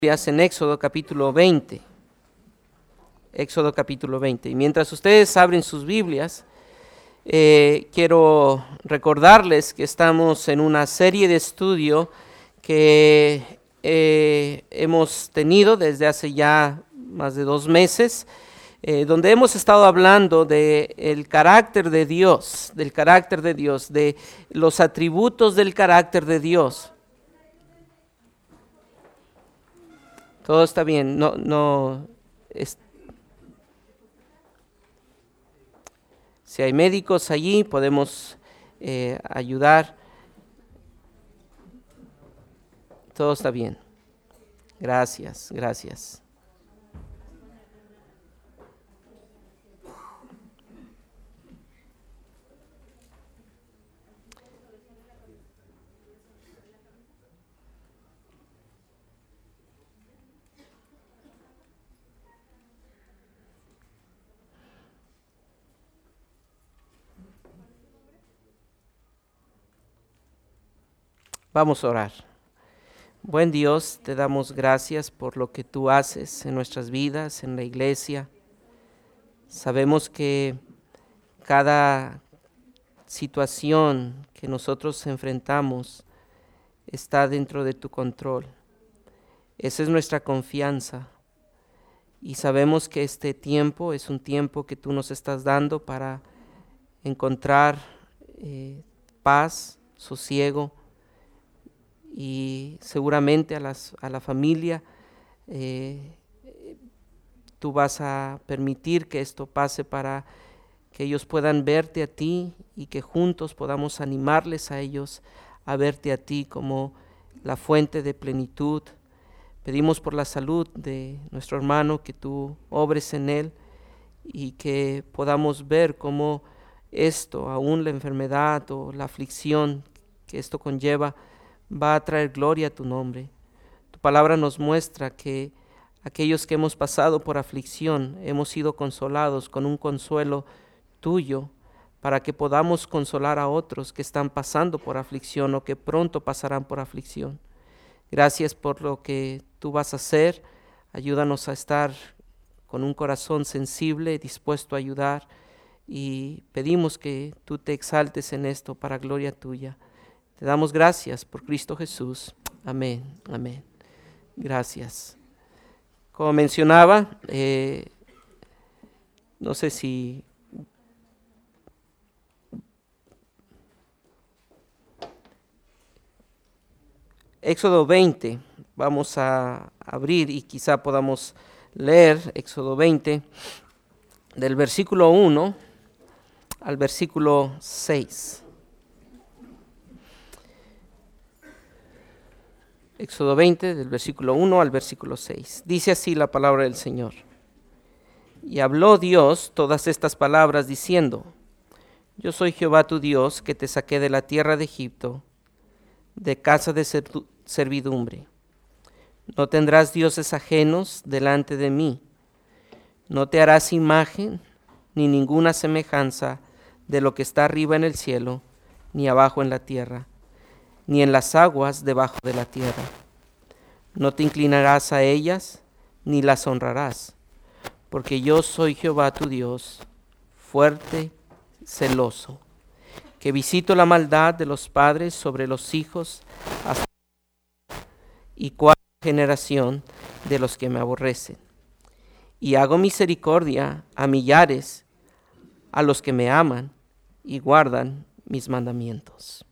En Éxodo capítulo 20. Éxodo capítulo 20. Y mientras ustedes abren sus Biblias, quiero recordarles que estamos en una serie de estudio que hemos tenido desde hace ya más de 2 meses, donde hemos estado hablando del carácter de Dios, de los atributos del carácter de Dios. Todo está bien, si hay médicos allí, podemos ayudar. Todo está bien. Gracias. Vamos a orar. Buen Dios, te damos gracias por lo que tú haces en nuestras vidas, en la iglesia. Sabemos que cada situación que nosotros enfrentamos está dentro de tu control. Esa es nuestra confianza. Y sabemos que este tiempo es un tiempo que tú nos estás dando para encontrar paz, sosiego, y seguramente a la familia tú vas a permitir que esto pase para que ellos puedan verte a ti y que juntos podamos animarles a ellos a verte a ti como la fuente de plenitud. Pedimos por la salud de nuestro hermano, que tú obres en él y que podamos ver cómo esto, aún la enfermedad o la aflicción que esto conlleva, va a traer gloria a tu nombre. Tu palabra nos muestra que aquellos que hemos pasado por aflicción hemos sido consolados con un consuelo tuyo, para que podamos consolar a otros que están pasando por aflicción o que pronto pasarán por aflicción. Gracias por lo que tú vas a hacer. Ayúdanos a estar con un corazón sensible, dispuesto a ayudar, y pedimos que tú te exaltes en esto para gloria tuya. Te damos gracias por Cristo Jesús. Amén. Gracias. Como mencionaba, no sé si Éxodo 20, vamos a abrir y quizá podamos leer Éxodo 20 del versículo 1 al versículo 6. Éxodo 20, del versículo 1 al versículo 6. Dice así la palabra del Señor. Y habló Dios todas estas palabras diciendo: Yo soy Jehová tu Dios, que te saqué de la tierra de Egipto, de casa de servidumbre. No tendrás dioses ajenos delante de mí. No te harás imagen ni ninguna semejanza de lo que está arriba en el cielo, ni abajo en la tierra, ni en las aguas debajo de la tierra. No te inclinarás a ellas, ni las honrarás, porque yo soy Jehová tu Dios, fuerte, celoso, que visito la maldad de los padres sobre los hijos hasta y cuarta generación de los que me aborrecen. Y hago misericordia a millares, a los que me aman y guardan mis mandamientos.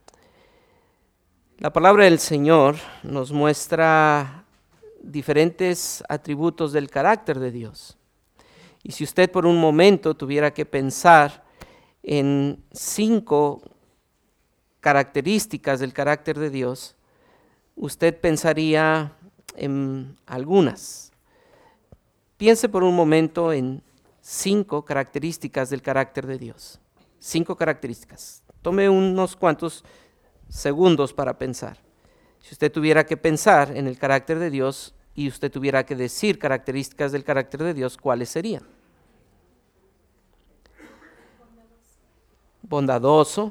La palabra del Señor nos muestra diferentes atributos del carácter de Dios. Y si usted por un momento tuviera que pensar en 5 características del carácter de Dios, usted pensaría en algunas. Piense por un momento en 5 características del carácter de Dios. 5 características. Tome unos cuantos segundos para pensar. Si usted tuviera que pensar en el carácter de Dios y usted tuviera que decir características del carácter de Dios, ¿cuáles serían? Bondadoso,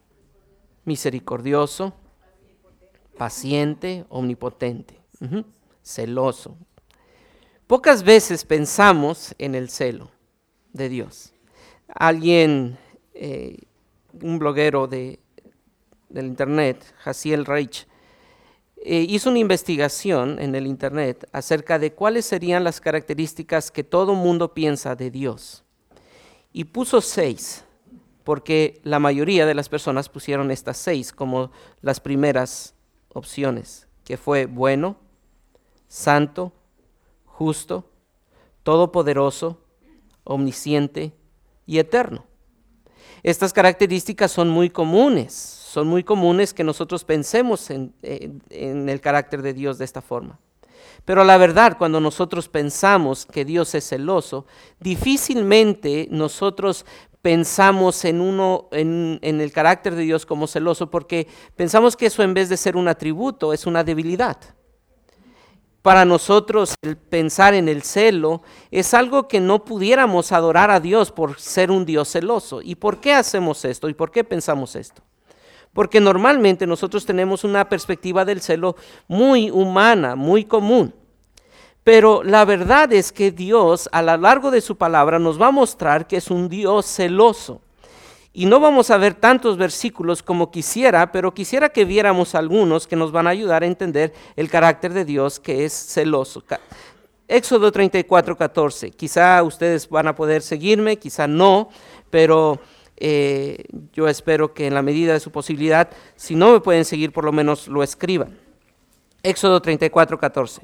misericordioso, paciente, omnipotente. celoso. Pocas veces pensamos en el celo de Dios. Alguien, un bloguero del internet, Jaciel Reich, hizo una investigación en el internet acerca de cuáles serían las características que todo mundo piensa de Dios. Y puso 6, porque la mayoría de las personas pusieron estas 6 como las primeras opciones, que fue bueno, santo, justo, todopoderoso, omnisciente y eterno. Estas características son muy comunes que nosotros pensemos en el carácter de Dios de esta forma. Pero la verdad, cuando nosotros pensamos que Dios es celoso, difícilmente nosotros pensamos en el carácter de Dios como celoso, porque pensamos que eso, en vez de ser un atributo, es una debilidad. Para nosotros el pensar en el celo es algo que no pudiéramos adorar a Dios por ser un Dios celoso. ¿Y por qué hacemos esto? ¿Y por qué pensamos esto? Porque normalmente nosotros tenemos una perspectiva del celo muy humana, muy común. Pero la verdad es que Dios, a lo largo de su palabra, nos va a mostrar que es un Dios celoso. Y no vamos a ver tantos versículos como quisiera, pero quisiera que viéramos algunos que nos van a ayudar a entender el carácter de Dios, que es celoso. Éxodo 34:14. Quizá ustedes van a poder seguirme, quizá no, pero yo espero que en la medida de su posibilidad, si no me pueden seguir, por lo menos lo escriban. Éxodo 34:14.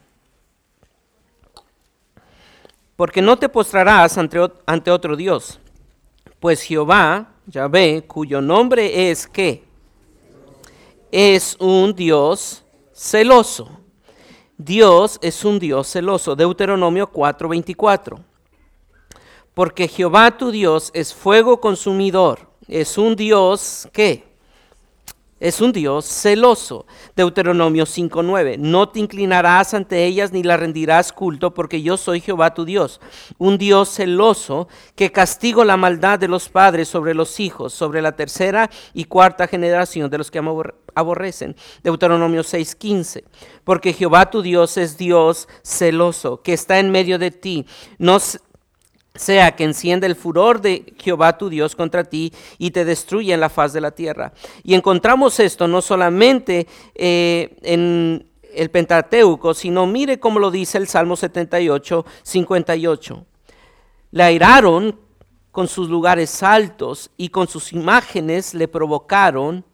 Porque no te postrarás ante otro Dios, pues Jehová, Yahvé, cuyo nombre es ¿qué? Es un Dios celoso. Dios es un Dios celoso. Deuteronomio 4:24. Porque Jehová tu Dios es fuego consumidor. Es un Dios ¿qué? Es un Dios celoso. Deuteronomio 5:9. No te inclinarás ante ellas ni las rendirás culto, porque yo soy Jehová tu Dios, un Dios celoso que castigo la maldad de los padres sobre los hijos, sobre la tercera y cuarta generación de los que aborrecen. Deuteronomio 6:15. Porque Jehová tu Dios es Dios celoso, que está en medio de ti. No sea que encienda el furor de Jehová tu Dios contra ti y te destruya en la faz de la tierra. Y encontramos esto no solamente en el Pentateuco, sino mire cómo lo dice el Salmo 78:58. Le airaron con sus lugares altos y con sus imágenes le provocaron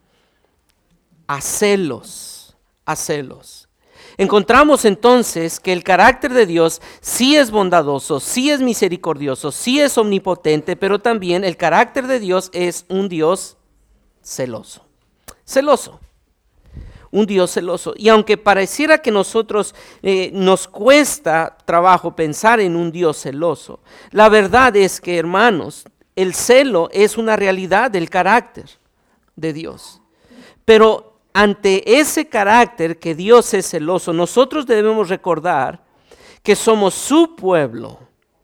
a celos, a celos. Encontramos entonces que el carácter de Dios sí es bondadoso, sí es misericordioso, sí es omnipotente, pero también el carácter de Dios es un Dios celoso. Celoso. Un Dios celoso. Y aunque pareciera que nosotros nos cuesta trabajo pensar en un Dios celoso, la verdad es que, hermanos, el celo es una realidad del carácter de Dios. Pero ante ese carácter que Dios es celoso, nosotros debemos recordar que somos su pueblo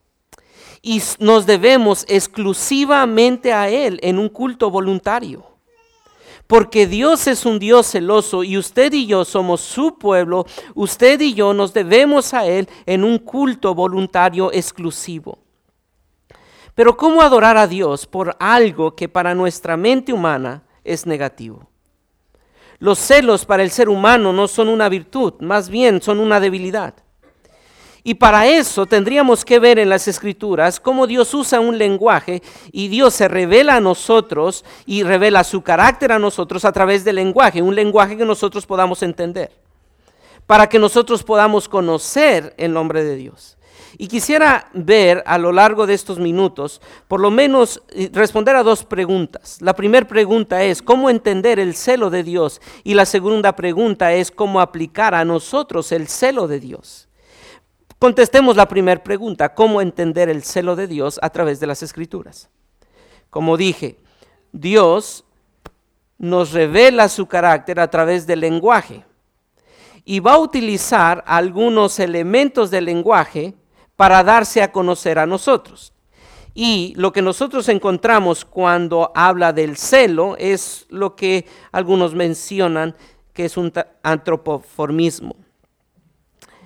y nos debemos exclusivamente a Él en un culto voluntario. Porque Dios es un Dios celoso y usted y yo somos su pueblo, usted y yo nos debemos a Él en un culto voluntario exclusivo. Pero ¿cómo adorar a Dios por algo que para nuestra mente humana es negativo? Los celos para el ser humano no son una virtud, más bien son una debilidad. Y para eso tendríamos que ver en las Escrituras cómo Dios usa un lenguaje y Dios se revela a nosotros y revela su carácter a nosotros a través del lenguaje, un lenguaje que nosotros podamos entender, para que nosotros podamos conocer el nombre de Dios. Y quisiera ver a lo largo de estos minutos, por lo menos responder a 2 preguntas. La primera pregunta es, ¿cómo entender el celo de Dios? Y la segunda pregunta es, ¿cómo aplicar a nosotros el celo de Dios? Contestemos la primera pregunta, ¿cómo entender el celo de Dios a través de las Escrituras? Como dije, Dios nos revela su carácter a través del lenguaje y va a utilizar algunos elementos del lenguaje para darse a conocer a nosotros. Y lo que nosotros encontramos cuando habla del celo es lo que algunos mencionan que es un antropoformismo.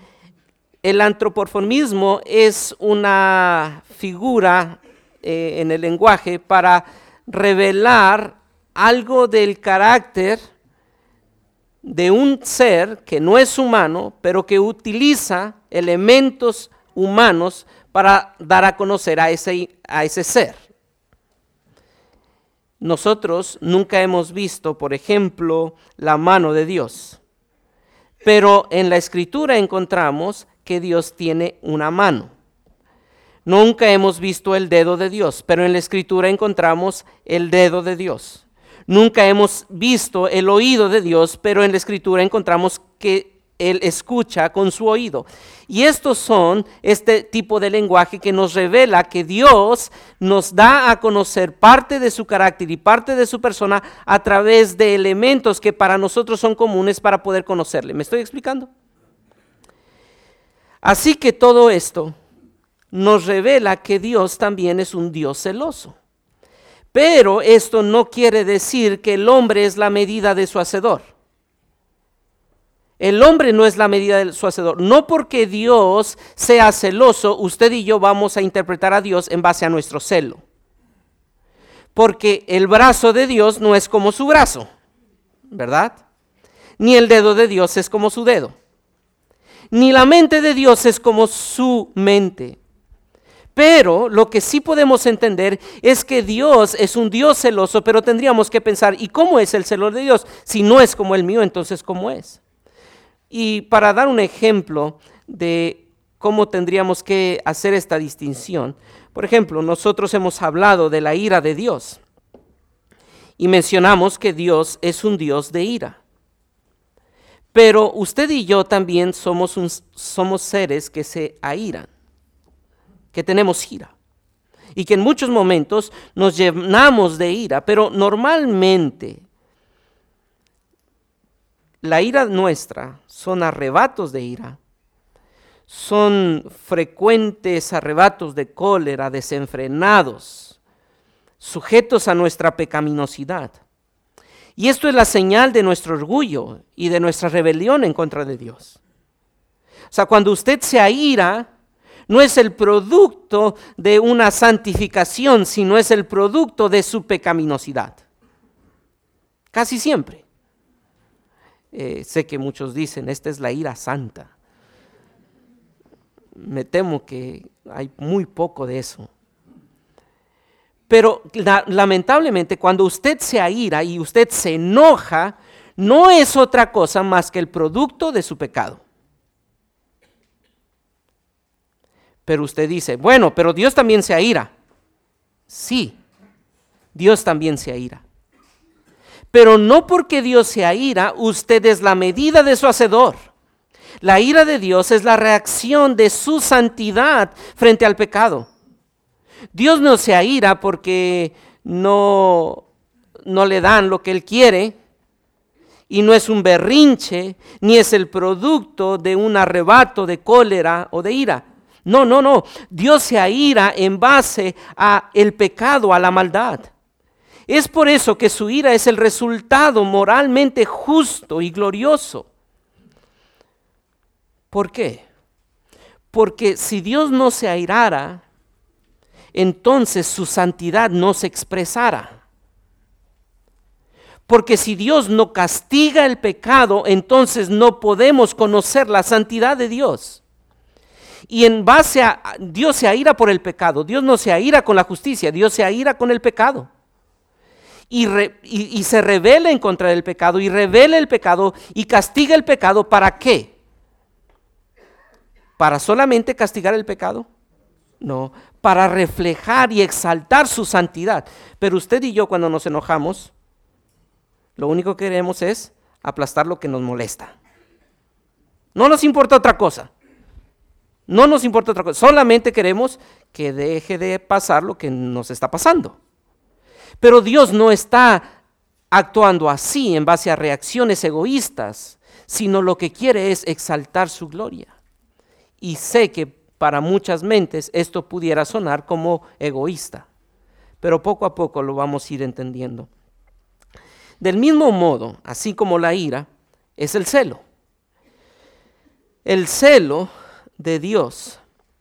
el antropomorfismo es una figura en el lenguaje para revelar algo del carácter de un ser que no es humano, pero que utiliza elementos humanos para dar a conocer a ese ser. Nosotros nunca hemos visto, por ejemplo, la mano de Dios, pero en la Escritura encontramos que Dios tiene una mano. Nunca hemos visto el dedo de Dios, pero en la Escritura encontramos el dedo de Dios. Nunca hemos visto el oído de Dios, pero en la Escritura encontramos que Él escucha con su oído. Y estos son este tipo de lenguaje que nos revela que Dios nos da a conocer parte de su carácter y parte de su persona a través de elementos que para nosotros son comunes para poder conocerle. ¿Me estoy explicando? Así que todo esto nos revela que Dios también es un Dios celoso. Pero esto no quiere decir que el hombre es la medida de su hacedor. El hombre no es la medida de su hacedor. No porque Dios sea celoso, usted y yo vamos a interpretar a Dios en base a nuestro celo. Porque el brazo de Dios no es como su brazo, ¿verdad? Ni el dedo de Dios es como su dedo. Ni la mente de Dios es como su mente. Pero lo que sí podemos entender es que Dios es un Dios celoso, pero tendríamos que pensar, ¿y cómo es el celo de Dios? Si no es como el mío, entonces ¿cómo es? Y para dar un ejemplo de cómo tendríamos que hacer esta distinción, por ejemplo, nosotros hemos hablado de la ira de Dios y mencionamos que Dios es un Dios de ira. Pero usted y yo también somos seres que se airan, que tenemos ira y que en muchos momentos nos llenamos de ira, pero normalmente la ira nuestra son arrebatos de ira, son frecuentes arrebatos de cólera, desenfrenados, sujetos a nuestra pecaminosidad. Y esto es la señal de nuestro orgullo y de nuestra rebelión en contra de Dios. O sea, cuando usted se aira, no es el producto de una santificación, sino es el producto de su pecaminosidad. Casi siempre. Sé que muchos dicen, esta es la ira santa. Me temo que hay muy poco de eso. Pero lamentablemente cuando usted se aira y usted se enoja, no es otra cosa más que el producto de su pecado. Pero usted dice, bueno, pero Dios también se aira. Sí, Dios también se aira. Pero no porque Dios se aira, usted es la medida de su hacedor. La ira de Dios es la reacción de su santidad frente al pecado. Dios no se aira porque no le dan lo que Él quiere, y no es un berrinche, ni es el producto de un arrebato de cólera o de ira. No. Dios se aira en base a el pecado, a la maldad. Es por eso que su ira es el resultado moralmente justo y glorioso. ¿Por qué? Porque si Dios no se airara, entonces su santidad no se expresara. Porque si Dios no castiga el pecado, entonces no podemos conocer la santidad de Dios. Y en base a Dios se aira por el pecado, Dios no se aira con la justicia, Dios se aira con el pecado. Y se rebela en contra del pecado, y revela el pecado, y castiga el pecado. ¿Para qué? ¿Para solamente castigar el pecado? No, para reflejar y exaltar su santidad. Pero usted y yo cuando nos enojamos, lo único que queremos es aplastar lo que nos molesta. No nos importa otra cosa. No nos importa otra cosa. Solamente queremos que deje de pasar lo que nos está pasando. Pero Dios no está actuando así en base a reacciones egoístas, sino lo que quiere es exaltar su gloria. Y sé que para muchas mentes esto pudiera sonar como egoísta, pero poco a poco lo vamos a ir entendiendo. Del mismo modo, así como la ira, es el celo. El celo de Dios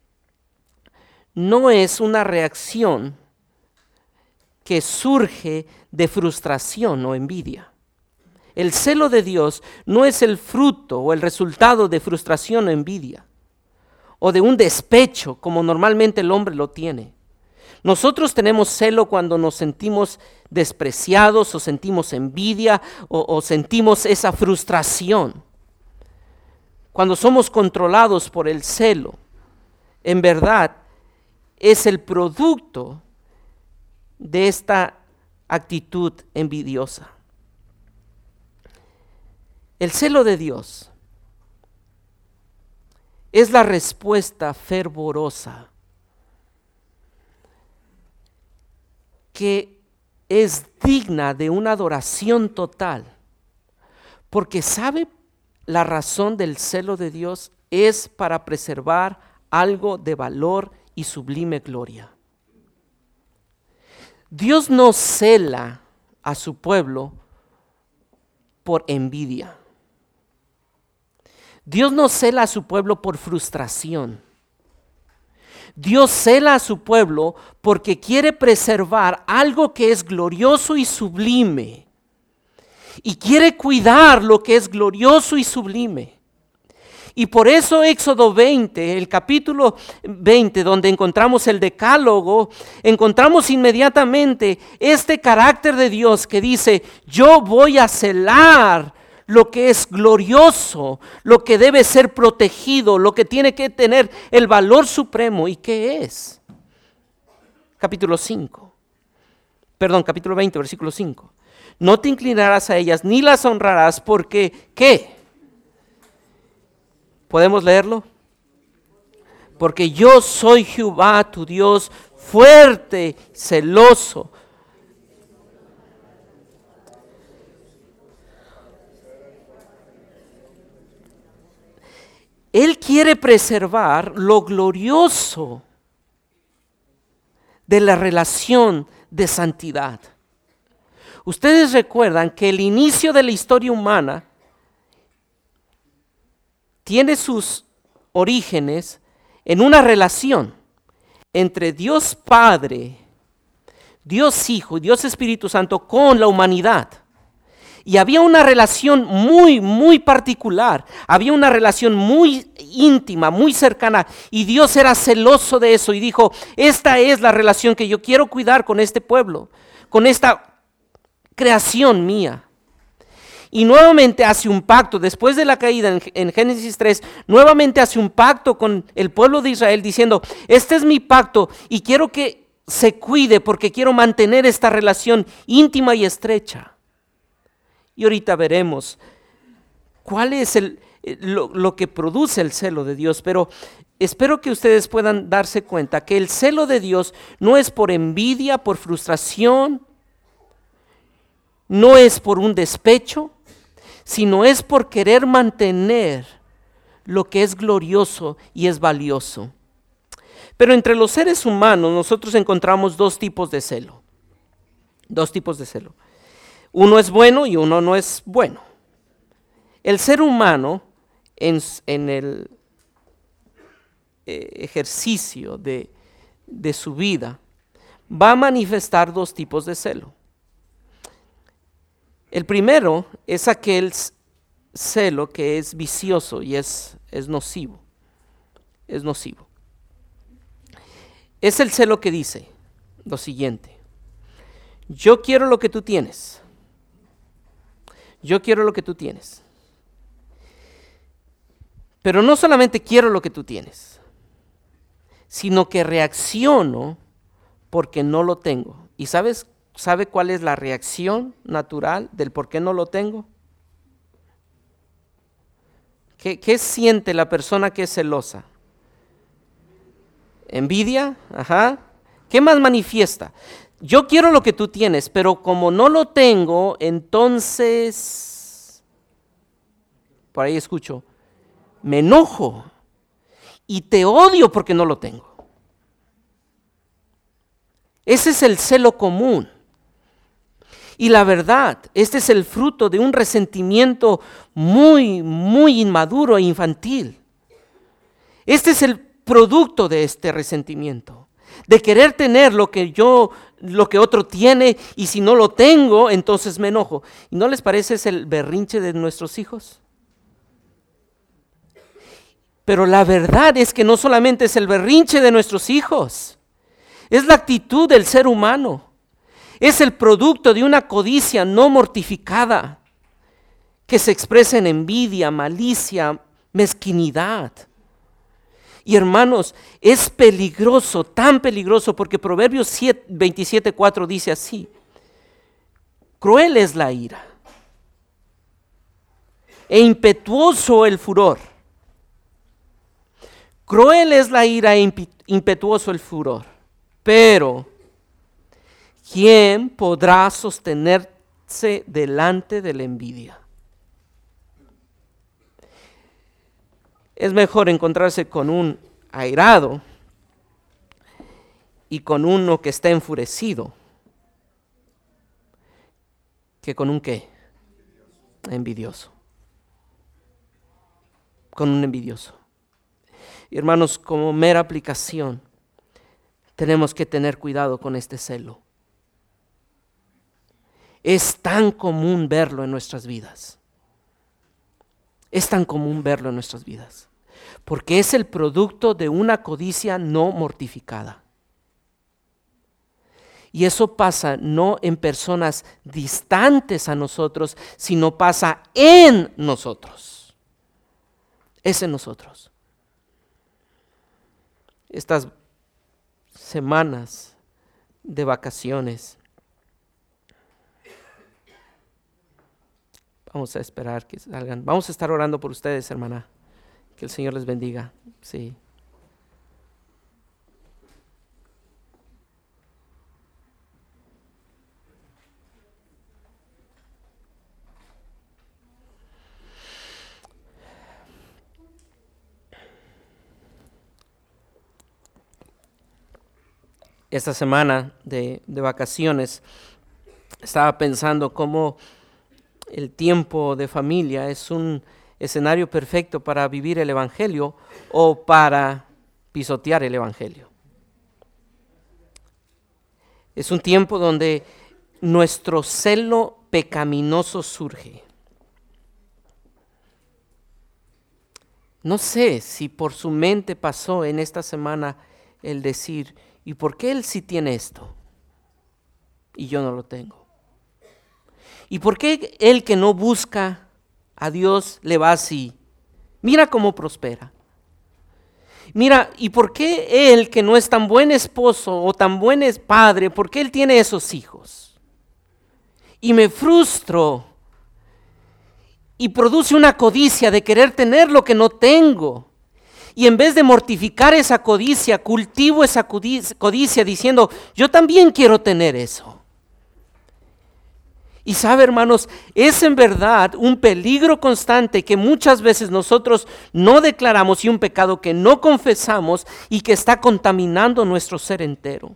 no es una reacción que surge de frustración o envidia. El celo de Dios no es el fruto o el resultado de frustración o envidia, o de un despecho como normalmente el hombre lo tiene. Nosotros tenemos celo cuando nos sentimos despreciados o sentimos envidia o sentimos esa frustración. Cuando somos controlados por el celo, en verdad es el producto de esta actitud envidiosa. El celo de Dios es la respuesta fervorosa que es digna de una adoración total, porque ¿sabe la razón del celo de Dios? Es para preservar algo de valor y sublime gloria. Dios no cela a su pueblo por envidia. Dios no cela a su pueblo por frustración. Dios cela a su pueblo porque quiere preservar algo que es glorioso y sublime. Y quiere cuidar lo que es glorioso y sublime. Y por eso Éxodo 20, el capítulo 20, donde encontramos el decálogo, encontramos inmediatamente este carácter de Dios que dice: yo voy a celar lo que es glorioso, lo que debe ser protegido, lo que tiene que tener el valor supremo. ¿Y qué es? Capítulo 20, versículo 5. No te inclinarás a ellas ni las honrarás porque, ¿qué? ¿Podemos leerlo? Porque yo soy Jehová tu Dios, fuerte, celoso. Él quiere preservar lo glorioso de la relación de santidad. Ustedes recuerdan que el inicio de la historia humana tiene sus orígenes en una relación entre Dios Padre, Dios Hijo y Dios Espíritu Santo con la humanidad. Y había una relación muy particular, había una relación muy íntima, muy cercana, y Dios era celoso de eso y dijo: esta es la relación que yo quiero cuidar con este pueblo, con esta creación mía. Y nuevamente hace un pacto, después de la caída en Génesis 3, nuevamente hace un pacto con el pueblo de Israel diciendo: este es mi pacto y quiero que se cuide porque quiero mantener esta relación íntima y estrecha. Y ahorita veremos cuál es lo que produce el celo de Dios, pero espero que ustedes puedan darse cuenta que el celo de Dios no es por envidia, por frustración, no es por un despecho, sino es por querer mantener lo que es glorioso y es valioso. Pero entre los seres humanos nosotros encontramos dos tipos de celo. Dos tipos de celo. Uno es bueno y uno no es bueno. El ser humano en el ejercicio de su vida va a manifestar dos tipos de celo. El primero es aquel celo que es vicioso y es nocivo. Es nocivo. Es el celo que dice lo siguiente: yo quiero lo que tú tienes. Yo quiero lo que tú tienes. Pero no solamente quiero lo que tú tienes, sino que reacciono porque no lo tengo. ¿Y sabe cuál es la reacción natural del por qué no lo tengo? ¿Qué siente la persona que es celosa? ¿Envidia? Ajá. ¿Qué más manifiesta? Yo quiero lo que tú tienes, pero como no lo tengo, entonces, por ahí escucho, me enojo y te odio porque no lo tengo. Ese es el celo común. Y la verdad, este es el fruto de un resentimiento muy inmaduro e infantil. Este es el producto de este resentimiento, de querer tener lo que otro tiene, y si no lo tengo, entonces me enojo. ¿Y no les parece es el berrinche de nuestros hijos? Pero la verdad es que no solamente es el berrinche de nuestros hijos, es la actitud del ser humano. Es el producto de una codicia no mortificada, que se expresa en envidia, malicia, mezquinidad. Y hermanos, es peligroso, tan peligroso, porque Proverbios 27:4 dice así: cruel es la ira e impetuoso el furor. Cruel es la ira e impetuoso el furor, pero ¿quién podrá sostenerse delante de la envidia? Es mejor encontrarse con un airado y con uno que está enfurecido que con un ¿qué? Envidioso. Con un envidioso. Y hermanos, como mera aplicación, tenemos que tener cuidado con este celo. Es tan común verlo en nuestras vidas. Es tan común verlo en nuestras vidas. Porque es el producto de una codicia no mortificada. Y eso pasa no en personas distantes a nosotros, sino pasa en nosotros. Es en nosotros. Estas semanas de vacaciones, vamos a esperar que salgan. Vamos a estar orando por ustedes, hermana. Que el Señor les bendiga. Sí. Esta semana de vacaciones estaba pensando cómo el tiempo de familia es un escenario perfecto para vivir el Evangelio o para pisotear el Evangelio. Es un tiempo donde nuestro celo pecaminoso surge. No sé si por su mente pasó en esta semana el decir: ¿y por qué él sí tiene esto y yo no lo tengo? ¿Y por qué el que no busca a Dios le va así? Mira cómo prospera. Mira, ¿y por qué él que no es tan buen esposo o tan buen padre, por qué él tiene esos hijos? Y me frustro y produce una codicia de querer tener lo que no tengo. Y en vez de mortificar esa codicia, cultivo esa codicia diciendo: yo también quiero tener eso. Y sabe, hermanos, es en verdad un peligro constante que muchas veces nosotros no declaramos, y un pecado que no confesamos y que está contaminando nuestro ser entero.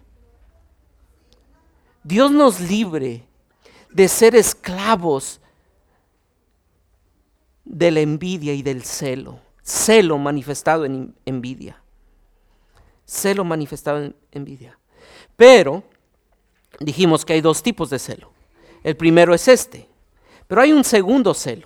Dios nos libre de ser esclavos de la envidia y del celo. Celo manifestado en envidia. Celo manifestado en envidia. Pero dijimos que hay dos tipos de celo. El primero es este, pero hay un segundo celo,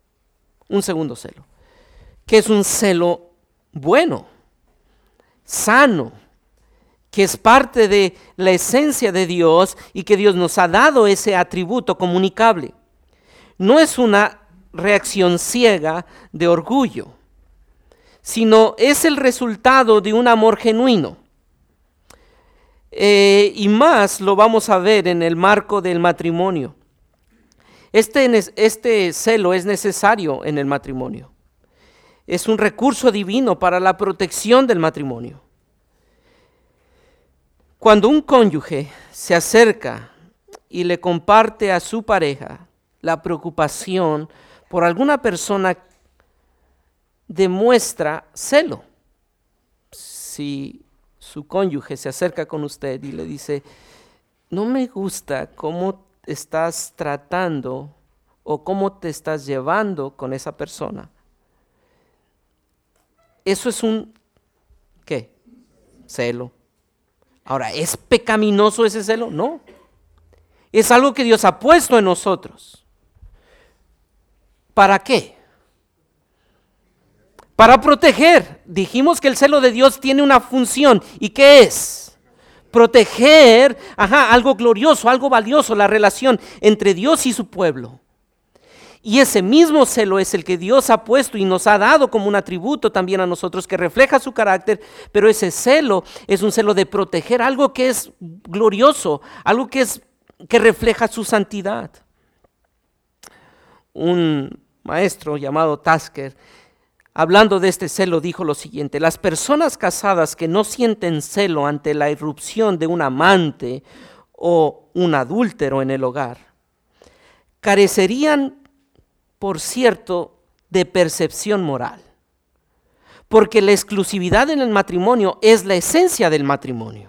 que es un celo bueno, sano, que es parte de la esencia de Dios y que Dios nos ha dado ese atributo comunicable. No es una reacción ciega de orgullo, sino es el resultado de un amor genuino. Y más lo vamos a ver en el marco del matrimonio. Este celo es necesario en el matrimonio. Es un recurso divino para la protección del matrimonio. Cuando un cónyuge se acerca y le comparte a su pareja la preocupación por alguna persona, demuestra celo. Si su cónyuge se acerca con usted y le dice: no me gusta cómo estás tratando o cómo te estás llevando con esa persona, eso es un ¿qué? Celo. Ahora, ¿es pecaminoso ese celo? No. Es algo que Dios ha puesto en nosotros. ¿Para qué? Para proteger. Dijimos que el celo de Dios tiene una función. ¿Y qué es? Proteger, algo glorioso, algo valioso, la relación entre Dios y su pueblo. Y ese mismo celo es el que Dios ha puesto y nos ha dado como un atributo también a nosotros que refleja su carácter, pero ese celo es un celo de proteger algo que es glorioso, algo que refleja su santidad. Un maestro llamado Tasker, hablando de este celo, dijo lo siguiente: las personas casadas que no sienten celo ante la irrupción de un amante o un adúltero en el hogar, carecerían, por cierto, de percepción moral, porque la exclusividad en el matrimonio es la esencia del matrimonio.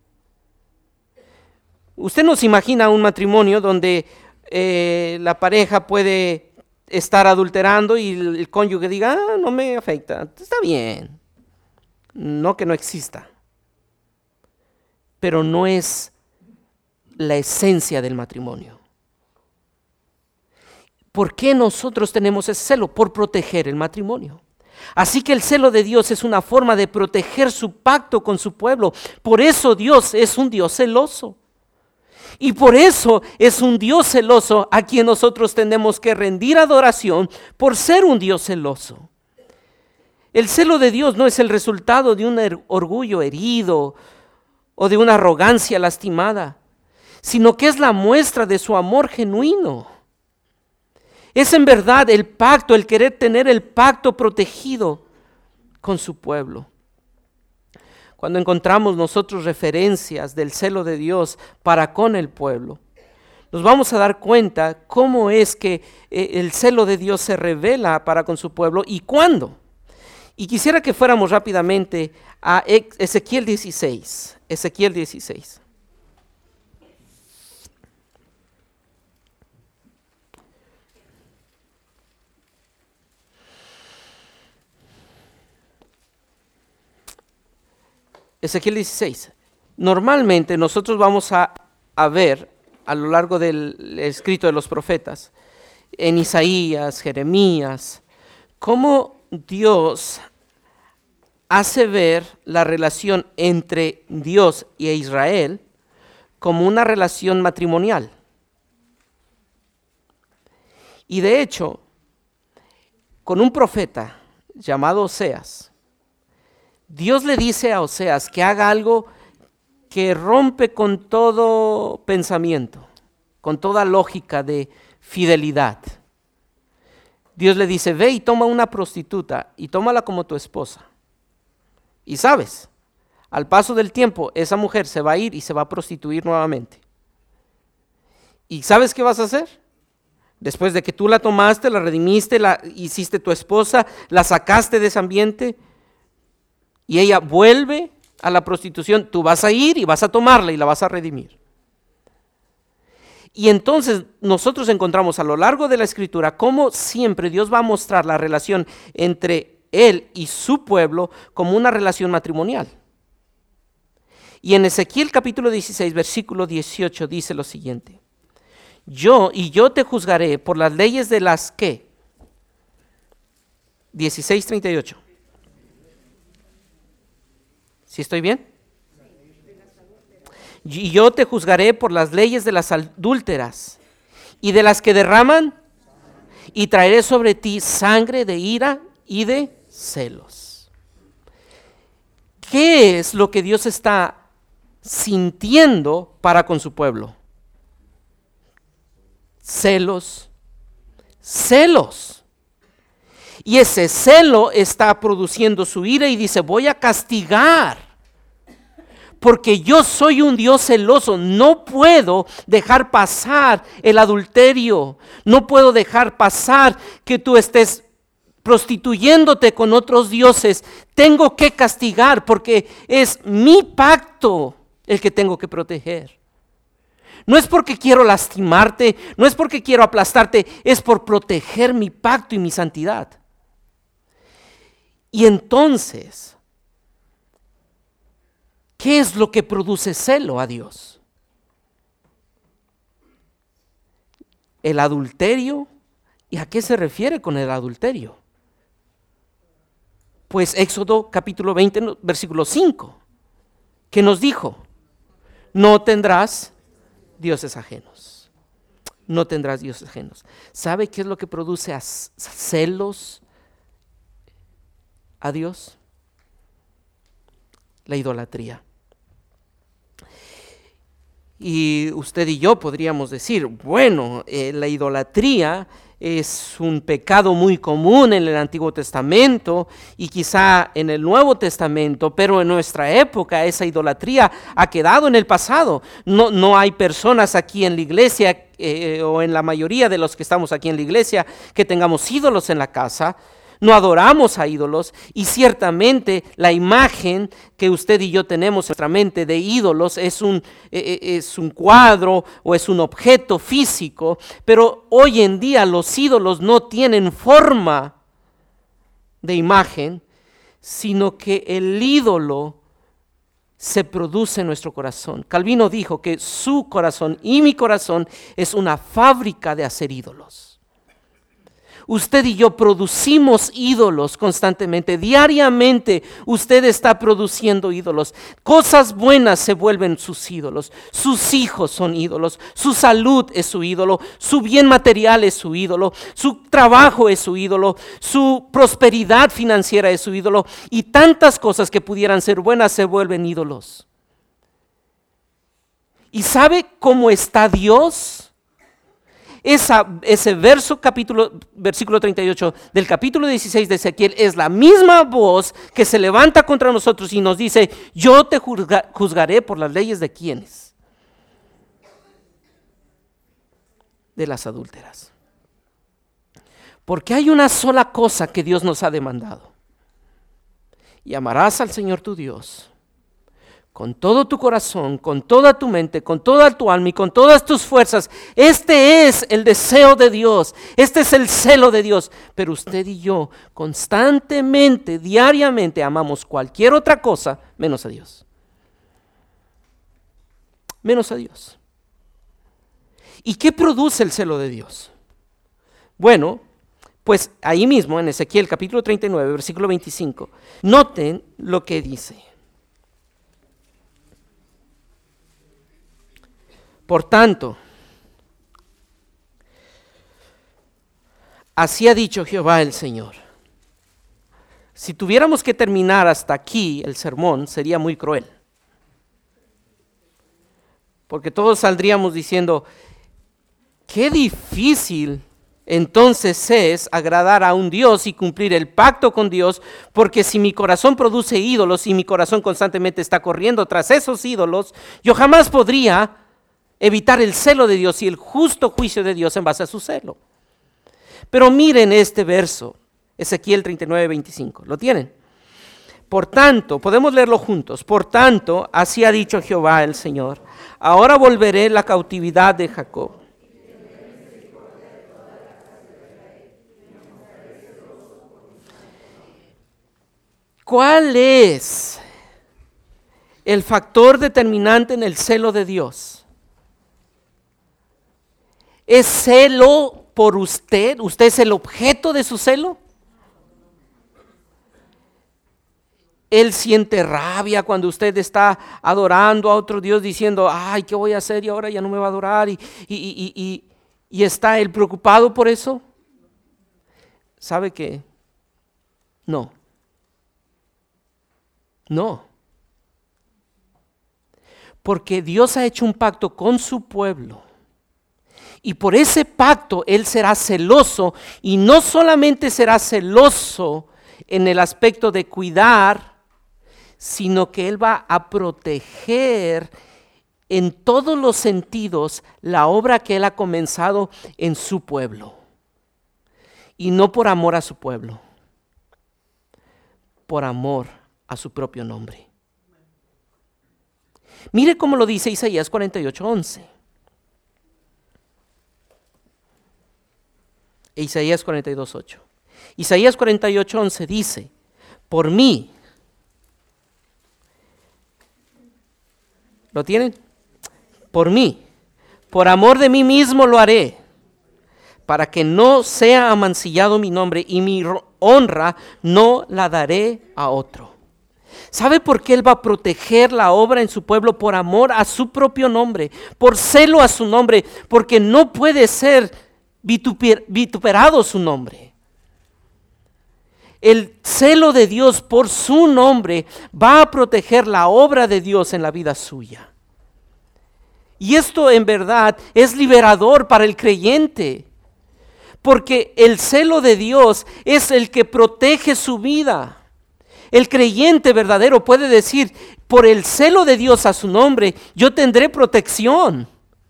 Usted no se imagina un matrimonio donde la pareja puede estar adulterando y el cónyuge diga, no me afecta, está bien. No que no exista, pero no es la esencia del matrimonio. ¿Por qué nosotros tenemos ese celo? Por proteger el matrimonio. Así que el celo de Dios es una forma de proteger su pacto con su pueblo. Por eso Dios es un Dios celoso. Y por eso es un Dios celoso a quien nosotros tenemos que rendir adoración por ser un Dios celoso. El celo de Dios no es el resultado de un orgullo herido o de una arrogancia lastimada, sino que es la muestra de su amor genuino. Es en verdad el pacto, el querer tener el pacto protegido con su pueblo. Cuando encontramos nosotros referencias del celo de Dios para con el pueblo, nos vamos a dar cuenta cómo es que el celo de Dios se revela para con su pueblo y cuándo. Y quisiera que fuéramos rápidamente a Ezequiel 16. Ezequiel 16. Ezequiel 16. Normalmente nosotros vamos a ver a lo largo del escrito de los profetas, en Isaías, Jeremías, cómo Dios hace ver la relación entre Dios e Israel como una relación matrimonial. Y de hecho, con un profeta llamado Oseas, Dios le dice a Oseas que haga algo que rompe con todo pensamiento, con toda lógica de fidelidad. Dios le dice, ve y toma una prostituta y tómala como tu esposa. Y sabes, al paso del tiempo esa mujer se va a ir y se va a prostituir nuevamente. ¿Y sabes qué vas a hacer? Después de que tú la tomaste, la redimiste, la hiciste tu esposa, la sacaste de ese ambiente, y ella vuelve a la prostitución, tú vas a ir y vas a tomarla y la vas a redimir. Y entonces nosotros encontramos a lo largo de la Escritura cómo siempre Dios va a mostrar la relación entre Él y su pueblo como una relación matrimonial. Y en Ezequiel capítulo 16, versículo 18 dice lo siguiente: yo te juzgaré por las leyes de las ¿qué? 16:38. ¿Sí estoy bien? Y yo te juzgaré por las leyes de las adúlteras y de las que derraman, y traeré sobre ti sangre de ira y de celos. ¿Qué es lo que Dios está sintiendo para con su pueblo? Celos. Y ese celo está produciendo su ira y dice, voy a castigar, porque yo soy un Dios celoso. No puedo dejar pasar el adulterio, no puedo dejar pasar que tú estés prostituyéndote con otros dioses. Tengo que castigar porque es mi pacto el que tengo que proteger. No es porque quiero lastimarte, no es porque quiero aplastarte, es por proteger mi pacto y mi santidad. Y entonces, ¿Qué es lo que produce celo a Dios? El adulterio. ¿Y a qué se refiere con el adulterio? Pues Éxodo capítulo 20, versículo 5, que nos dijo: no tendrás dioses ajenos. No tendrás dioses ajenos. ¿Sabe qué es lo que produce celos a Dios? La idolatría. Y usted y yo podríamos decir, bueno, la idolatría es un pecado muy común en el Antiguo Testamento y quizá en el Nuevo Testamento, pero en nuestra época esa idolatría ha quedado en el pasado. No hay personas aquí en la iglesia o en la mayoría de los que estamos aquí en la iglesia que tengamos ídolos en la casa. No adoramos a ídolos, y ciertamente la imagen que usted y yo tenemos en nuestra mente de ídolos es un cuadro o es un objeto físico, pero hoy en día los ídolos no tienen forma de imagen, sino que el ídolo se produce en nuestro corazón. Calvino dijo que su corazón y mi corazón es una fábrica de hacer ídolos. Usted y yo producimos ídolos constantemente, diariamente usted está produciendo ídolos. Cosas buenas se vuelven sus ídolos, sus hijos son ídolos, su salud es su ídolo, su bien material es su ídolo, su trabajo es su ídolo, su prosperidad financiera es su ídolo, y tantas cosas que pudieran ser buenas se vuelven ídolos. ¿Y sabe cómo está Dios? Ese versículo 38 del capítulo 16 de Ezequiel es la misma voz que se levanta contra nosotros y nos dice: yo te juzgaré por las leyes de ¿quiénes? De las adúlteras. Porque hay una sola cosa que Dios nos ha demandado: y amarás al Señor tu Dios con todo tu corazón, con toda tu mente, con toda tu alma y con todas tus fuerzas. Este es el deseo de Dios, este es el celo de Dios. Pero usted y yo constantemente, diariamente amamos cualquier otra cosa menos a Dios. Menos a Dios. ¿Y qué produce el celo de Dios? Bueno, pues ahí mismo en Ezequiel capítulo 39, versículo 25, noten lo que dice. Por tanto, así ha dicho Jehová el Señor. Si tuviéramos que terminar hasta aquí el sermón, sería muy cruel. Porque todos saldríamos diciendo: qué difícil entonces es agradar a un Dios y cumplir el pacto con Dios, porque si mi corazón produce ídolos y mi corazón constantemente está corriendo tras esos ídolos, yo jamás podría evitar el celo de Dios y el justo juicio de Dios en base a su celo. Pero miren este verso, Ezequiel 39, 25, ¿lo tienen? Por tanto, podemos leerlo juntos. Por tanto, así ha dicho Jehová el Señor: ahora volveré la cautividad de Jacob. ¿Cuál es el factor determinante en el celo de Dios? ¿Es celo por usted? ¿Usted es el objeto de su celo? Él siente rabia cuando usted está adorando a otro Dios diciendo: ay, ¿qué voy a hacer? Y ahora ya no me va a adorar. Y está él preocupado por eso. ¿Sabe qué? No. Porque Dios ha hecho un pacto con su pueblo. Y por ese pacto Él será celoso, y no solamente será celoso en el aspecto de cuidar, sino que Él va a proteger en todos los sentidos la obra que Él ha comenzado en su pueblo. Y no por amor a su pueblo, por amor a su propio nombre. Mire cómo lo dice Isaías 48:11. E Isaías 42:8. Isaías 48:11 dice: por mí ¿Lo tienen? Por mí, por amor de mí mismo lo haré, para que no sea amancillado mi nombre, y mi honra no la daré a otro. ¿Sabe por qué Él va a proteger la obra en su pueblo? Por amor a su propio nombre, por celo a su nombre, porque no puede ser vituperado su nombre. El celo de Dios por su nombre va a proteger la obra de Dios en la vida suya. Y esto en verdad es liberador para el creyente, porque el celo de Dios es el que protege su vida. El creyente verdadero puede decir, por el celo de Dios a su nombre, yo tendré protección.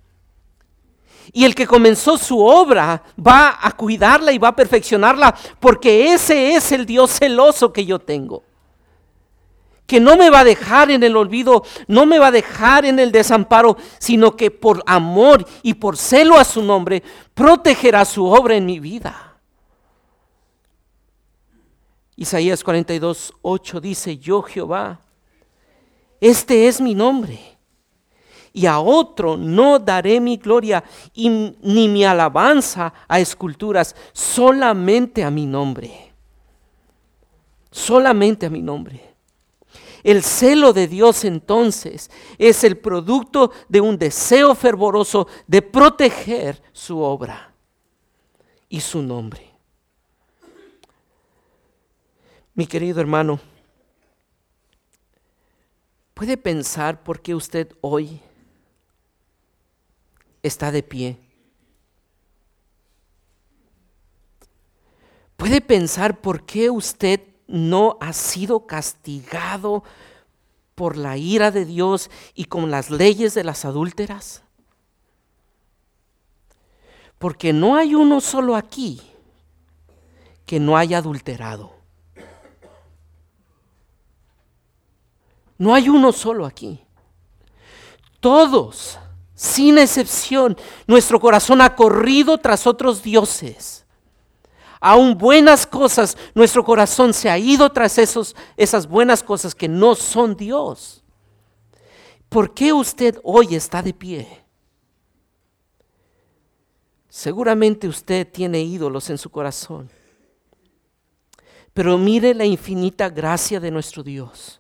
Y el que comenzó su obra va a cuidarla y va a perfeccionarla, porque ese es el Dios celoso que yo tengo. Que no me va a dejar en el olvido, no me va a dejar en el desamparo, sino que por amor y por celo a su nombre, protegerá su obra en mi vida. Isaías 42:8 dice, yo Jehová, este es mi nombre, y a otro no daré mi gloria, ni mi alabanza a esculturas, solamente a mi nombre. Solamente a mi nombre. El celo de Dios entonces es el producto de un deseo fervoroso de proteger su obra y su nombre. Mi querido hermano, ¿puede pensar por qué usted hoy está de pie? ¿Puede pensar por qué usted no ha sido castigado por la ira de Dios y con las leyes de las adúlteras? Porque no hay uno solo aquí que no haya adulterado. No hay uno solo aquí. Todos, sin excepción, nuestro corazón ha corrido tras otros dioses. Aún buenas cosas, nuestro corazón se ha ido tras esas buenas cosas que no son Dios. ¿Por qué usted hoy está de pie? Seguramente usted tiene ídolos en su corazón. Pero mire la infinita gracia de nuestro Dios.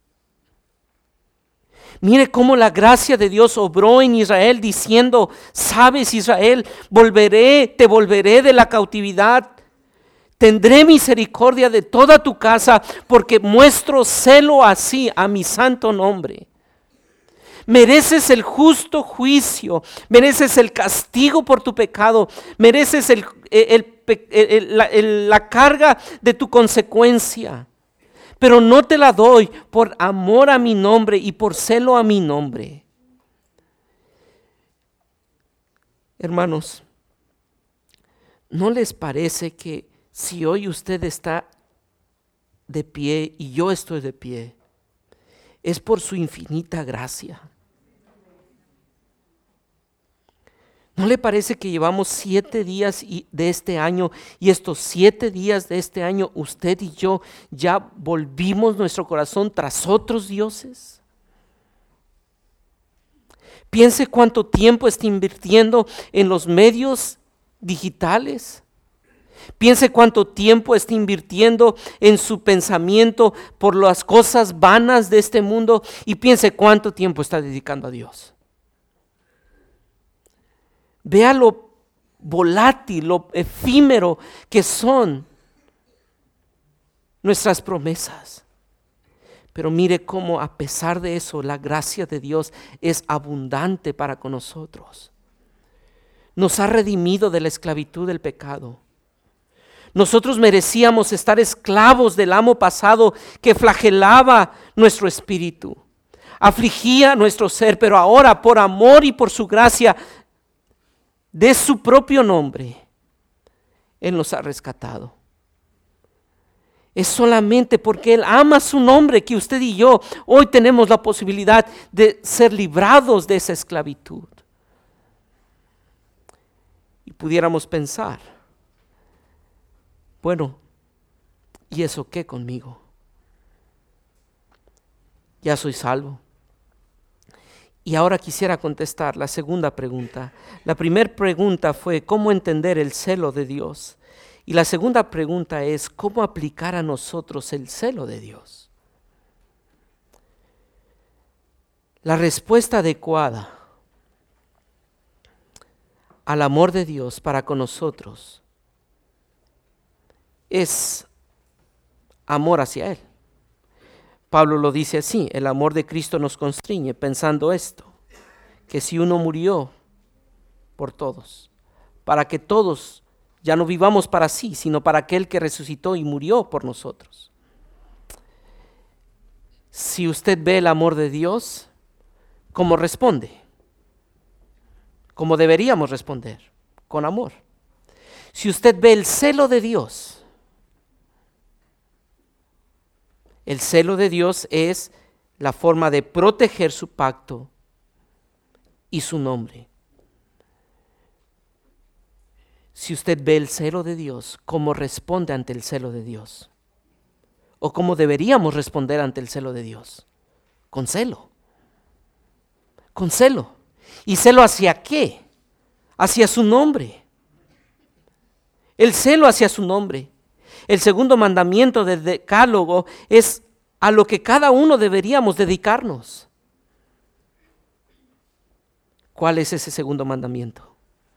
Mire cómo la gracia de Dios obró en Israel diciendo, sabes Israel, te volveré de la cautividad. Tendré misericordia de toda tu casa, porque muestro celo así a mi santo nombre. Mereces el justo juicio, mereces el castigo por tu pecado, mereces la carga de tu consecuencia. Pero no te la doy por amor a mi nombre y por celo a mi nombre. Hermanos, ¿no les parece que si hoy usted está de pie y yo estoy de pie, es por su infinita gracia? ¿No le parece que llevamos 7 días de este año y estos 7 días de este año usted y yo ya volvimos nuestro corazón tras otros dioses? Piense cuánto tiempo está invirtiendo en los medios digitales. Piense cuánto tiempo está invirtiendo en su pensamiento por las cosas vanas de este mundo y piense cuánto tiempo está dedicando a Dios. Vea lo volátil, lo efímero que son nuestras promesas. Pero mire cómo a pesar de eso, la gracia de Dios es abundante para con nosotros. Nos ha redimido de la esclavitud del pecado. Nosotros merecíamos estar esclavos del amo pasado que flagelaba nuestro espíritu, afligía nuestro ser, pero ahora por amor y por su gracia de su propio nombre, Él nos ha rescatado. Es solamente porque Él ama su nombre que usted y yo hoy tenemos la posibilidad de ser librados de esa esclavitud. Y pudiéramos pensar, bueno, ¿y eso qué conmigo? Ya soy salvo. Y ahora quisiera contestar la segunda pregunta. La primera pregunta fue ¿cómo entender el celo de Dios? Y la segunda pregunta es ¿cómo aplicar a nosotros el celo de Dios? La respuesta adecuada al amor de Dios para con nosotros es amor hacia Él. Pablo lo dice así: el amor de Cristo nos constriñe, pensando esto, que si uno murió por todos, para que todos ya no vivamos para sí, sino para aquel que resucitó y murió por nosotros. Si usted ve el amor de Dios, ¿cómo responde? Como deberíamos responder, con amor. Si usted ve el celo de Dios, el celo de Dios es la forma de proteger su pacto y su nombre. Si usted ve el celo de Dios, ¿cómo responde ante el celo de Dios? ¿O cómo deberíamos responder ante el celo de Dios? Con celo. Con celo. ¿Y celo hacia qué? Hacia su nombre. El celo hacia su nombre. El segundo mandamiento del decálogo es a lo que cada uno deberíamos dedicarnos. ¿Cuál es ese segundo mandamiento?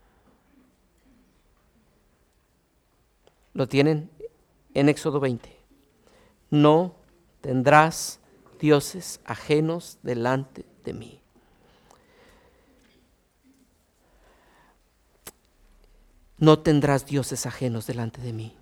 ¿Lo tienen? En Éxodo 20. No tendrás dioses ajenos delante de mí. No tendrás dioses ajenos delante de mí.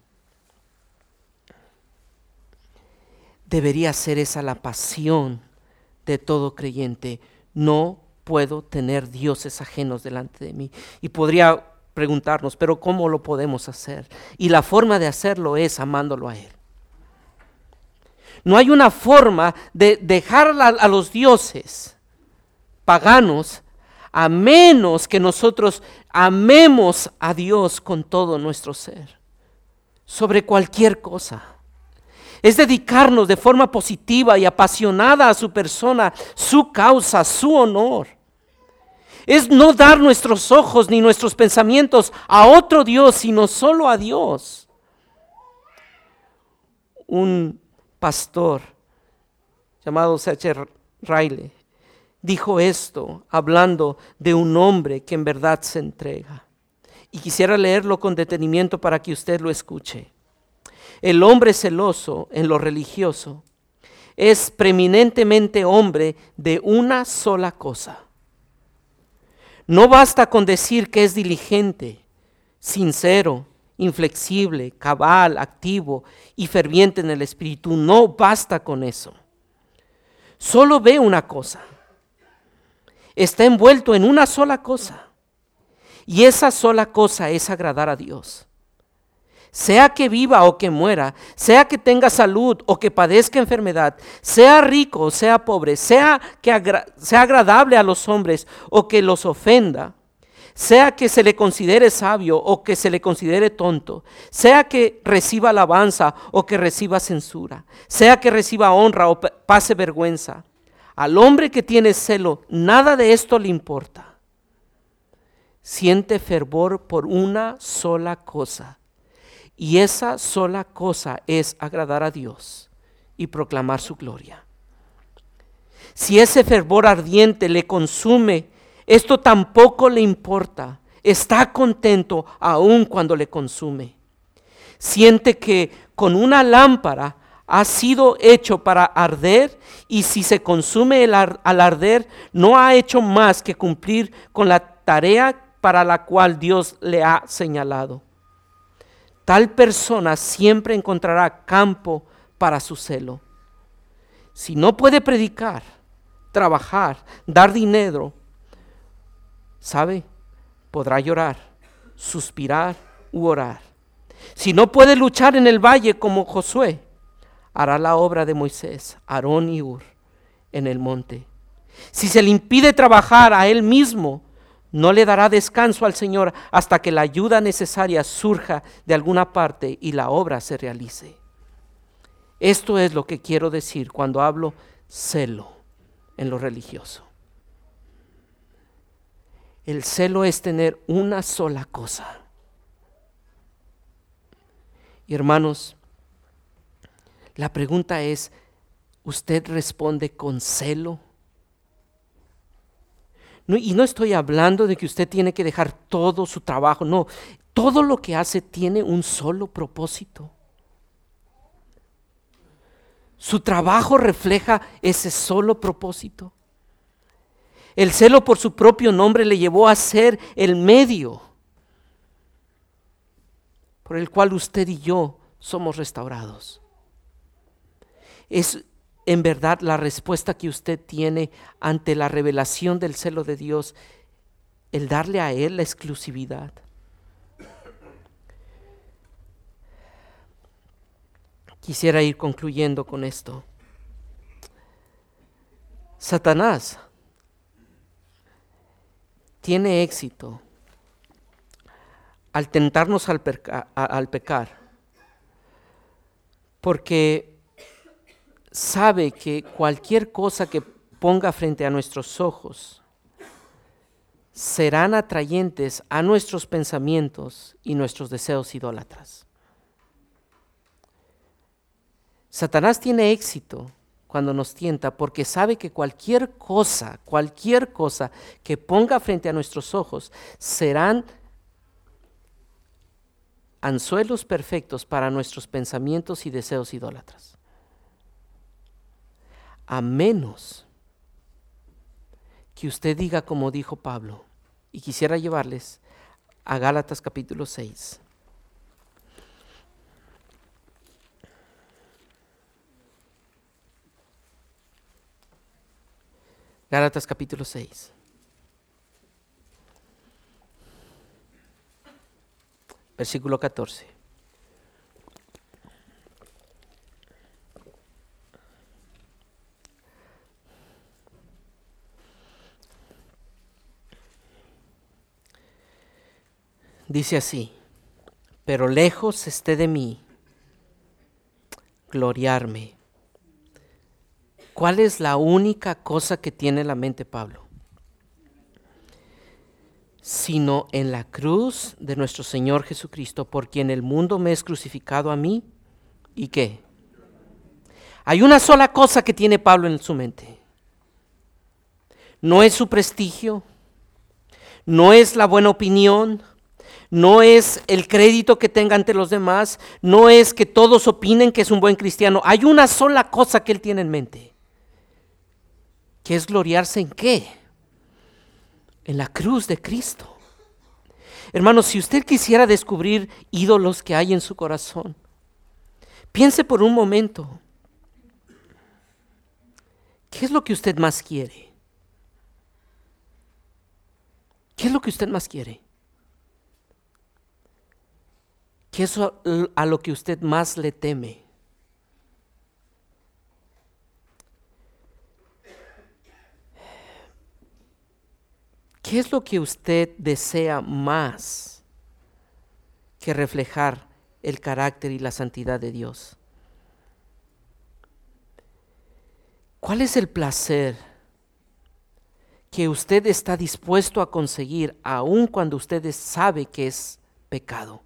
Debería ser esa la pasión de todo creyente. No puedo tener dioses ajenos delante de mí. Y podría preguntarnos, ¿pero cómo lo podemos hacer? Y la forma de hacerlo es amándolo a Él. No hay una forma de dejar a los dioses paganos a menos que nosotros amemos a Dios con todo nuestro ser, sobre cualquier cosa. Es dedicarnos de forma positiva y apasionada a su persona, su causa, su honor. Es no dar nuestros ojos ni nuestros pensamientos a otro Dios, sino solo a Dios. Un pastor llamado C.H. Riley dijo esto hablando de un hombre que en verdad se entrega. Y quisiera leerlo con detenimiento para que usted lo escuche. El hombre celoso en lo religioso es preeminentemente hombre de una sola cosa. No basta con decir que es diligente, sincero, inflexible, cabal, activo y ferviente en el espíritu. No basta con eso. Solo ve una cosa. Está envuelto en una sola cosa. Y esa sola cosa es agradar a Dios. Sea que viva o que muera, sea que tenga salud o que padezca enfermedad, sea rico o sea pobre, sea que sea agradable a los hombres o que los ofenda, sea que se le considere sabio o que se le considere tonto, sea que reciba alabanza o que reciba censura, sea que reciba honra o pase vergüenza. Al hombre que tiene celo, nada de esto le importa. Siente fervor por una sola cosa. Y esa sola cosa es agradar a Dios y proclamar su gloria. Si ese fervor ardiente le consume, esto tampoco le importa. Está contento aun cuando le consume. Siente que con una lámpara ha sido hecho para arder y si se consume al arder, no ha hecho más que cumplir con la tarea para la cual Dios le ha señalado. Tal persona siempre encontrará campo para su celo. Si no puede predicar, trabajar, dar dinero, ¿sabe? Podrá llorar, suspirar u orar. Si no puede luchar en el valle como Josué, hará la obra de Moisés, Aarón y Hur en el monte. Si se le impide trabajar a él mismo, no le dará descanso al Señor hasta que la ayuda necesaria surja de alguna parte y la obra se realice. Esto es lo que quiero decir cuando hablo celo en lo religioso. El celo es tener una sola cosa. Y hermanos, la pregunta es, ¿usted responde con celo? No, y no estoy hablando de que usted tiene que dejar todo su trabajo, no. Todo lo que hace tiene un solo propósito. Su trabajo refleja ese solo propósito. El celo por su propio nombre le llevó a ser el medio por el cual usted y yo somos restaurados. Es en verdad la respuesta que usted tiene ante la revelación del celo de Dios, el darle a Él la exclusividad. Quisiera ir concluyendo con esto. Satanás tiene éxito al tentarnos al pecar, porque sabe que cualquier cosa que ponga frente a nuestros ojos serán atrayentes a nuestros pensamientos y nuestros deseos idólatras. Satanás tiene éxito cuando nos tienta porque sabe que cualquier cosa que ponga frente a nuestros ojos serán anzuelos perfectos para nuestros pensamientos y deseos idólatras. A menos que usted diga como dijo Pablo, y quisiera llevarles a Gálatas capítulo 6. Gálatas capítulo 6. Versículo 14. Dice así: pero lejos esté de mí gloriarme. ¿Cuál es la única cosa que tiene en la mente Pablo? Sino en la cruz de nuestro Señor Jesucristo, por quien el mundo me es crucificado a mí. ¿Y qué? Hay una sola cosa que tiene Pablo en su mente. No es su prestigio, no es la buena opinión, no es el crédito que tenga ante los demás, no es que todos opinen que es un buen cristiano. Hay una sola cosa que él tiene en mente, que es gloriarse ¿en qué? En la cruz de Cristo. Hermanos, si usted quisiera descubrir ídolos que hay en su corazón, piense por un momento, ¿qué es lo que usted más quiere? ¿Qué es lo que usted más quiere? ¿Qué es a lo que usted más le teme? ¿Qué es lo que usted desea más que reflejar el carácter y la santidad de Dios? ¿Cuál es el placer que usted está dispuesto a conseguir aun cuando usted sabe que es pecado?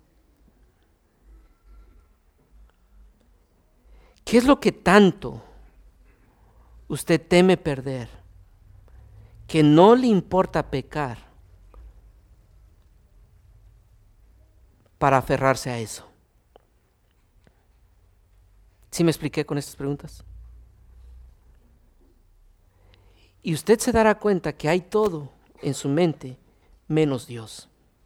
¿Qué es lo que tanto usted teme perder, que no le importa pecar para aferrarse a eso? ¿Sí me expliqué con estas preguntas? Y usted se dará cuenta que hay todo en su mente menos Dios.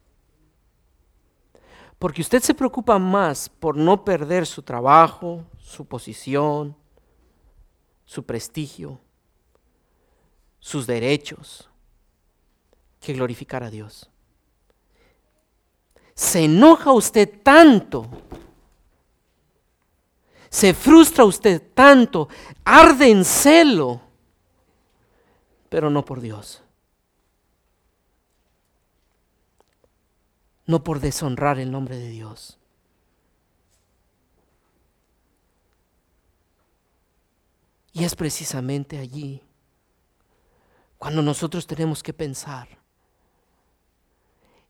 Porque usted se preocupa más por no perder su trabajo, su posición, su prestigio, sus derechos, que glorificar a Dios. Se enoja usted tanto, se frustra usted tanto, arde en celo, pero no por Dios. No por deshonrar el nombre de Dios. Y es precisamente allí cuando nosotros tenemos que pensar,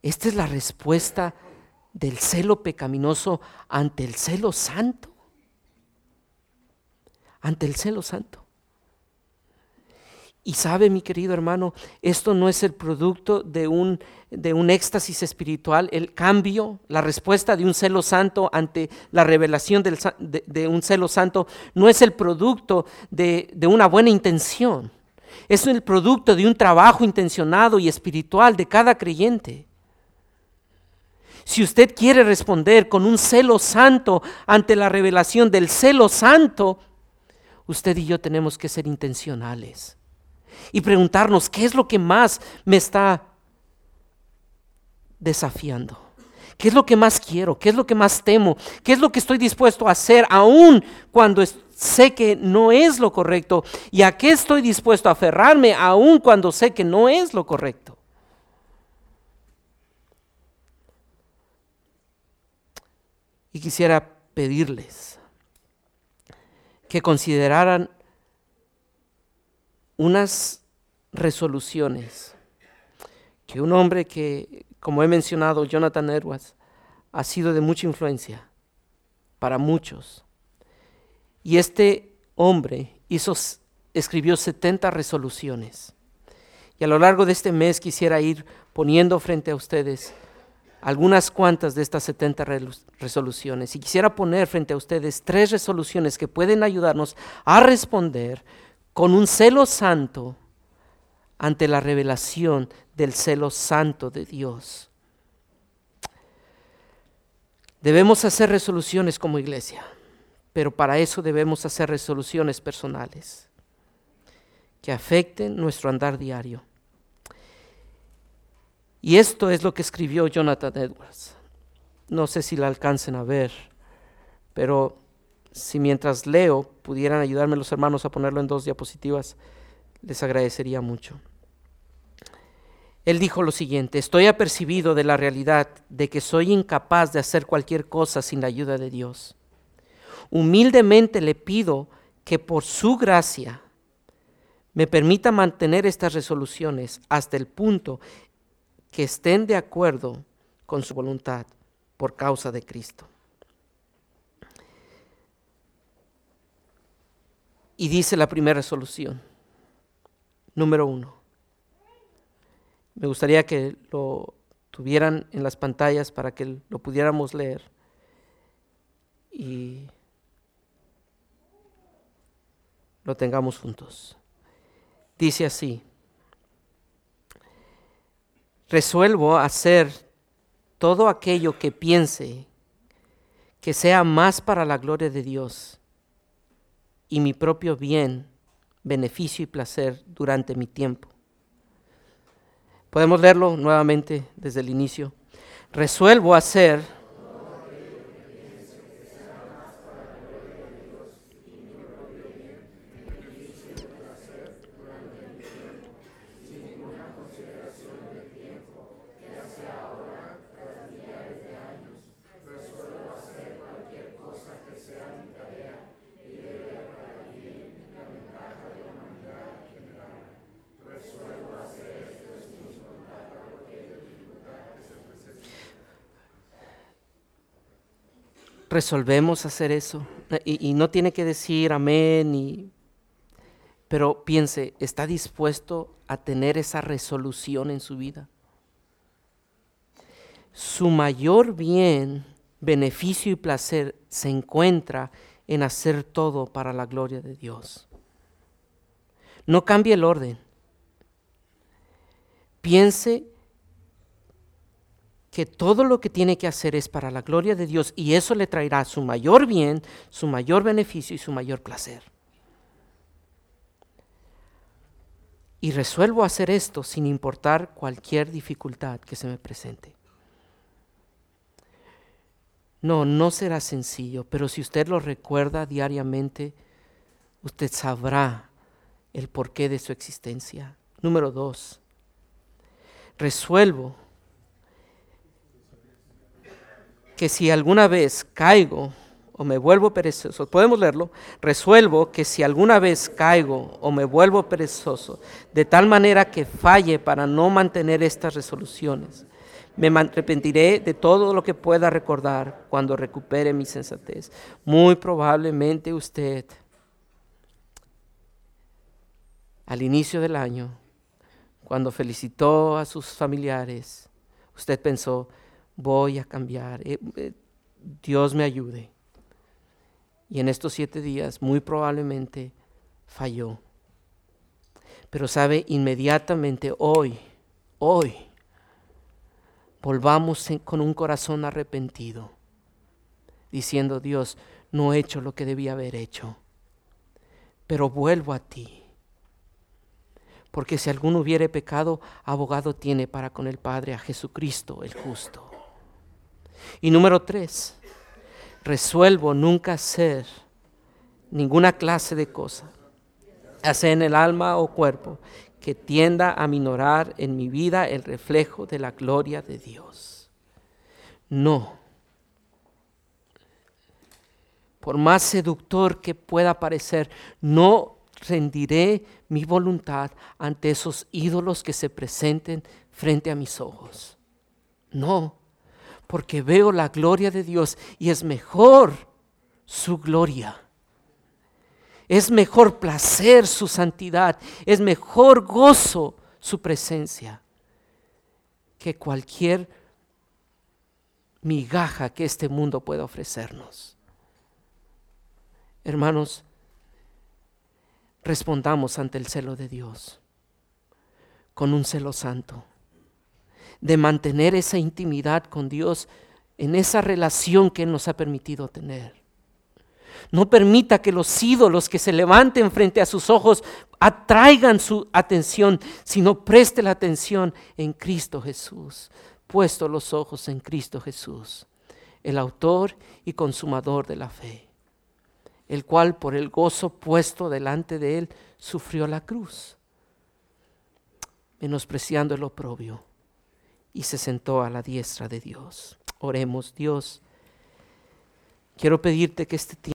Esta es la respuesta del celo pecaminoso ante el celo santo. Ante el celo santo. Y sabe, mi querido hermano, esto no es el producto de un éxtasis espiritual. El cambio, la respuesta de un celo santo ante la revelación de un celo santo no es el producto de una buena intención. Es el producto de un trabajo intencionado y espiritual de cada creyente. Si usted quiere responder con un celo santo ante la revelación del celo santo, usted y yo tenemos que ser intencionales y preguntarnos qué es lo que más me está desafiando, qué es lo que más quiero, qué es lo que más temo, qué es lo que estoy dispuesto a hacer aún cuando sé que no es lo correcto, y a qué estoy dispuesto a aferrarme aún cuando sé que no es lo correcto. Y quisiera pedirles que consideraran unas resoluciones que un hombre que, como he mencionado, Jonathan Edwards, ha sido de mucha influencia para muchos. Y este hombre escribió 70 resoluciones. Y a lo largo de este mes quisiera ir poniendo frente a ustedes algunas cuantas de estas 70 resoluciones. Y quisiera poner frente a ustedes 3 resoluciones que pueden ayudarnos a responder con un celo santo ante la revelación del celo santo de Dios. Debemos hacer resoluciones como iglesia, pero para eso debemos hacer resoluciones personales que afecten nuestro andar diario. Y esto es lo que escribió Jonathan Edwards. No sé si la alcancen a ver, pero si mientras leo pudieran ayudarme los hermanos a ponerlo en 2 diapositivas, les agradecería mucho. Él dijo lo siguiente: estoy apercibido de la realidad de que soy incapaz de hacer cualquier cosa sin la ayuda de Dios. Humildemente le pido que por su gracia me permita mantener estas resoluciones hasta el punto que estén de acuerdo con su voluntad por causa de Cristo. Y dice la primera resolución, número 1. Me gustaría que lo tuvieran en las pantallas para que lo pudiéramos leer y lo tengamos juntos. Dice así: resuelvo hacer todo aquello que piense que sea más para la gloria de Dios y mi propio bien, beneficio y placer durante mi tiempo. Podemos leerlo nuevamente desde el inicio. Resuelvo hacer resolvemos hacer eso. Y no tiene que decir amén, pero piense, ¿está dispuesto a tener esa resolución en su vida? Su mayor bien, beneficio y placer se encuentra en hacer todo para la gloria de Dios. No cambie el orden. Piense que todo lo que tiene que hacer es para la gloria de Dios, y eso le traerá su mayor bien, su mayor beneficio y su mayor placer. Y resuelvo hacer esto sin importar cualquier dificultad que se me presente. No será sencillo, pero si usted lo recuerda diariamente, usted sabrá el porqué de su existencia. Número 2, resuelvo que si alguna vez caigo o me vuelvo perezoso, podemos leerlo, resuelvo que si alguna vez caigo o me vuelvo perezoso, de tal manera que falle para no mantener estas resoluciones, Me arrepentiré de todo lo que pueda recordar cuando recupere mi sensatez. Muy probablemente usted, al inicio del año, cuando felicitó a sus familiares, usted pensó, voy a cambiar, Dios me ayude. Y en estos 7 días muy probablemente falló. Pero sabe, inmediatamente hoy, volvamos con un corazón arrepentido, diciendo, Dios, no he hecho lo que debía haber hecho, pero vuelvo a ti. Porque si alguno hubiere pecado, abogado tiene para con el Padre a Jesucristo el justo. Y número 3, resuelvo nunca hacer ninguna clase de cosa, ya sea en el alma o cuerpo, que tienda a minorar en mi vida el reflejo de la gloria de Dios. No. Por más seductor que pueda parecer, no rendiré mi voluntad ante esos ídolos que se presenten frente a mis ojos. No, porque veo la gloria de Dios y es mejor su gloria. Es mejor placer su santidad, es mejor gozo su presencia que cualquier migaja que este mundo pueda ofrecernos. Hermanos, respondamos ante el celo de Dios con un celo santo, de mantener esa intimidad con Dios en esa relación que Él nos ha permitido tener. No permita que los ídolos que se levanten frente a sus ojos atraigan su atención, sino preste la atención en Cristo Jesús, puesto los ojos en Cristo Jesús, el autor y consumador de la fe, el cual por el gozo puesto delante de Él sufrió la cruz, menospreciando el oprobio, y se sentó a la diestra de Dios. Oremos. Dios, quiero pedirte que este tiempo